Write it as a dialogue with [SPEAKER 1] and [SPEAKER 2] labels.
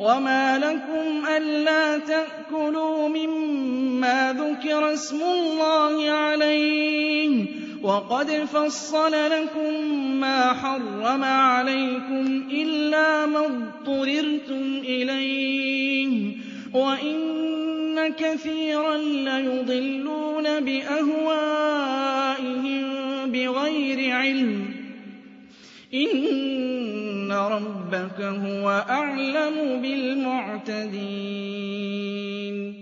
[SPEAKER 1] وَمَا لَكُمْ أَلَّا تَأْكُلُوا مِمَّا ذُكِرَ اسْمُ اللَّهِ عَلَيْهِ وَقَدْ فَصَّلَ لَكُم مَّا حَرَّمَ عَلَيْكُمْ إِلَّا مَا اضْطُرِرْتُمْ إِلَيْهِ وَإِنَّ كَثِيرًا لَّيُضِلُّونَ بِأَهْوَائِهِم بِغَيْرِ عِلْمٍ ۗ إِنَّ رَبَّكَ هُوَ أَعْلَمُ بِالْمُعْتَدِينَ